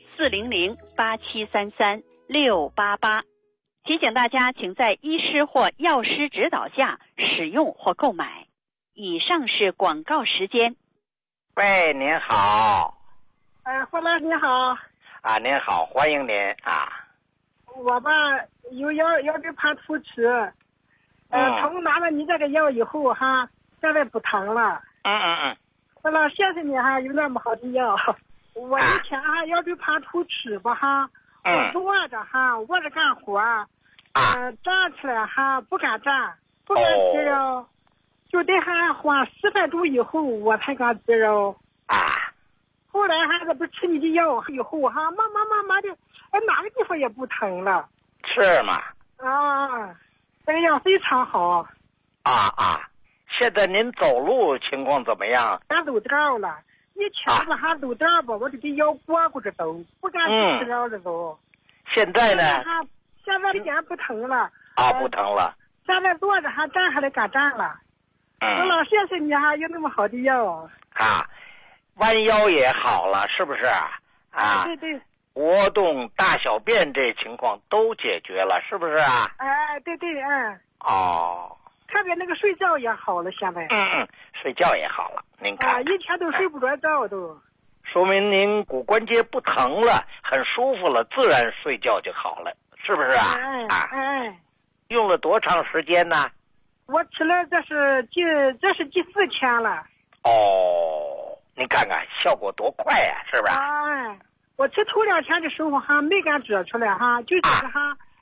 400-8733-688。提醒大家，请在医师或药师指导下使用或购买。以上是广告时间。 喂，您好。 胡老师你好。 您好，欢迎您我吧有腰椎盘突出，从拿了你这个药以后现在不疼了。胡老师谢谢你有那么好的药。我以前腰椎盘突出吧我坐着窝着干活，站起来不敢站，不敢直腰，就得花10分钟以后我才敢直腰。后来这不吃你的药以后慢慢的哪个地方也不疼了。 是吗？ 这个药非常好。 现在您走路情况怎么样？ 俺走道了，以前吧走道吧我就给腰裹着走，不敢直腰着走。 现在呢？ 现在一点不疼了。 不疼了。 现在坐着站还得敢站了。我老谢谢你有那么好的药。 弯腰也好了，是不是对对。 活动大小便这情况都解决了，是不是对对特别那个睡觉也好了，现在睡觉也好了。您看以前都睡不着觉都。 说明您骨关节不疼了，很舒服了，自然睡觉就好了，是不是用了多长时间呢？ 我吃了这是第4天了。 你看看效果多快呀，是不是？ 我吃头2天的时候没敢折出来就觉得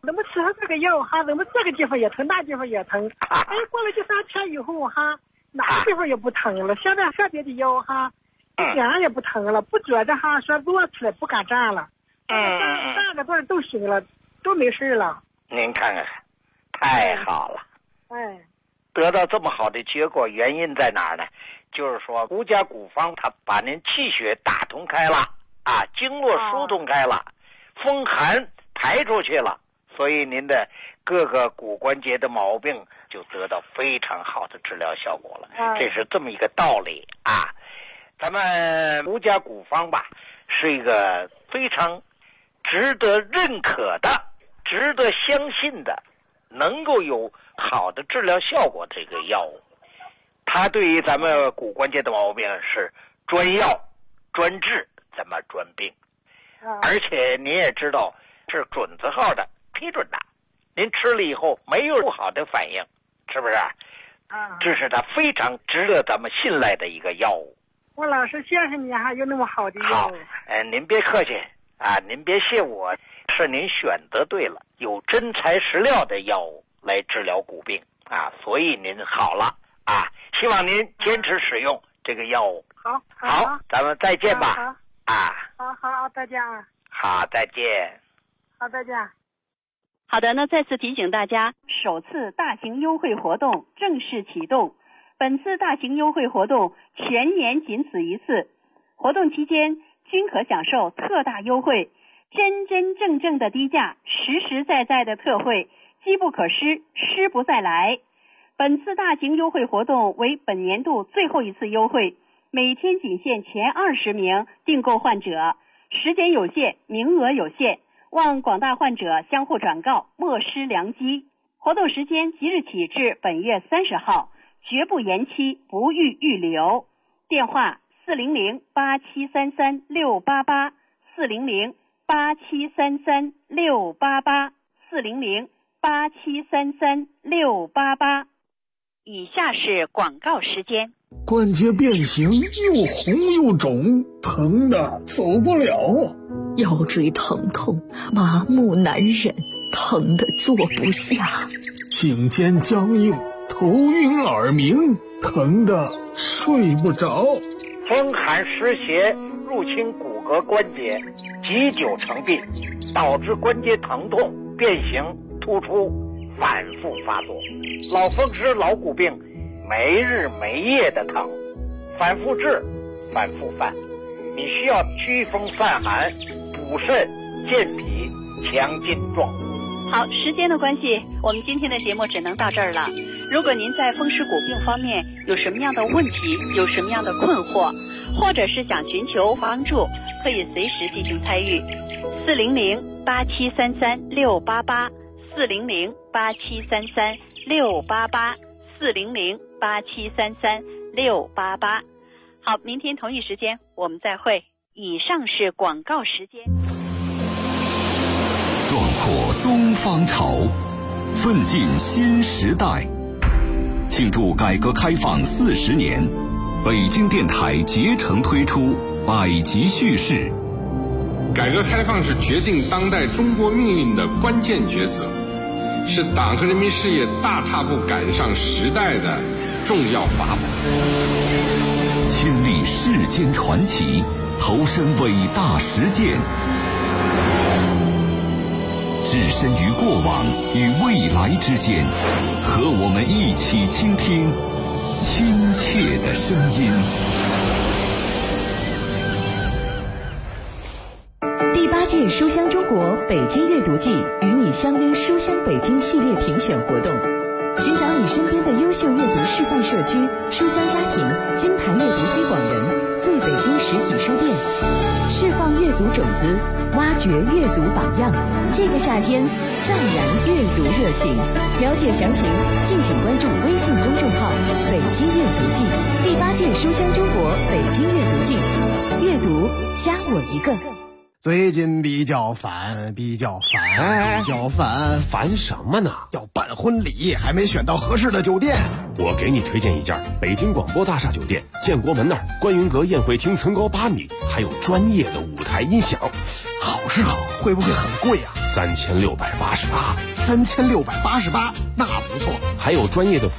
怎么吃上这个药哈，怎么这个地方也疼，那地方也疼，哎，过了2、3天以后哈，哪个地方也不疼了，现在喝别的药哈，一点也不疼了，不觉着哈说坐起来不敢站了，站着段都行了，都没事了。 您看看，太好了， 哎， 得到这么好的结果，原因在哪儿呢？就是说胡家古方它把您气血打通开了啊，经络疏通开了，风寒排出去了，所以您的各个骨关节的毛病就得到非常好的治疗效果了。这是这么一个道理啊。咱们胡家古方吧，是一个非常值得认可的、值得相信的，能够有好的治疗效果这个药物。它对于咱们骨关节的毛病是专药专治，咱们专病，而且您也知道是准字号的批准的，您吃了以后没有不好的反应，是不是？这是它非常值得咱们信赖的一个药物。 我老师谢谢你，还有那么好的药物。 您别客气啊，您别谢我，是您选择对了，有真材实料的药物来治疗骨病啊，所以您好了啊，希望您坚持使用这个药物。好，咱们再见吧。 好，再见。 好，再见。 好，再见。 好的，那再次提醒大家，首次大型优惠活动正式启动。本次大型优惠活动全年仅此一次，活动期间均可享受特大优惠，真真正正的低价，实实在在的特惠，机不可失，失不再来。本次大型优惠活动为本年度最后一次优惠，每天仅限前20名订购患者，时间有限，名额有限，望广大患者相互转告，莫失良机。活动时间即日起至本月30号，绝不延期，不予预留。电话400-8733-688 400-8733-688 400-8733-688。以下是广告时间。 关节变形，又红又肿，疼的走不了。 腰椎疼痛，麻木难忍，疼的坐不下。 颈肩僵硬，头晕耳鸣，疼的睡不着。 风寒湿邪入侵骨骼关节，积久成病，导致关节疼痛、变形、突出，反复发作。老风湿、老骨病，没日没夜的疼，反复治，反复犯。你需要祛风散寒、补肾、健脾、强筋壮骨。 好，时间的关系，我们今天的节目只能到这儿了。如果您在风湿骨病方面有什么样的问题，有什么样的困惑，或者是想寻求帮助，可以随时进行参与。400-8733-688 400-8733-688 400-8733-688。好，明天同一时间我们再会。以上是广告时间。 壮阔东方潮，奋进新时代。庆祝改革开放40年，北京电台竭诚推出百集叙事。 改革开放是决定当代中国命运的关键抉择，是党和人民事业大踏步赶上时代的重要法宝。 亲历世间传奇，投身伟大实践，置身于过往与未来之间，和我们一起倾听亲切的声音。 第8届书香中国北京阅读季与你相约书香北京系列评选活动，寻找你身边的优秀阅读示范社区、书香家庭、金牌阅读推广人、最北京实体书店，释放阅读种子，挖掘阅读榜样。这个夏天再燃阅读热情。了解详情，敬请关注微信公众号“北京阅读季”。第8届书香中国北京阅读季，阅读加我一个。 最近比较烦， 烦什么呢？ 要办婚礼，还没选到合适的酒店。 我给你推荐一家北京广播大厦酒店，建国门那儿观云阁宴会厅层高8米，还有专业的舞台音响。 好是好，会不会很贵啊？ 3688， 3688，那不错。 还有专业的服务。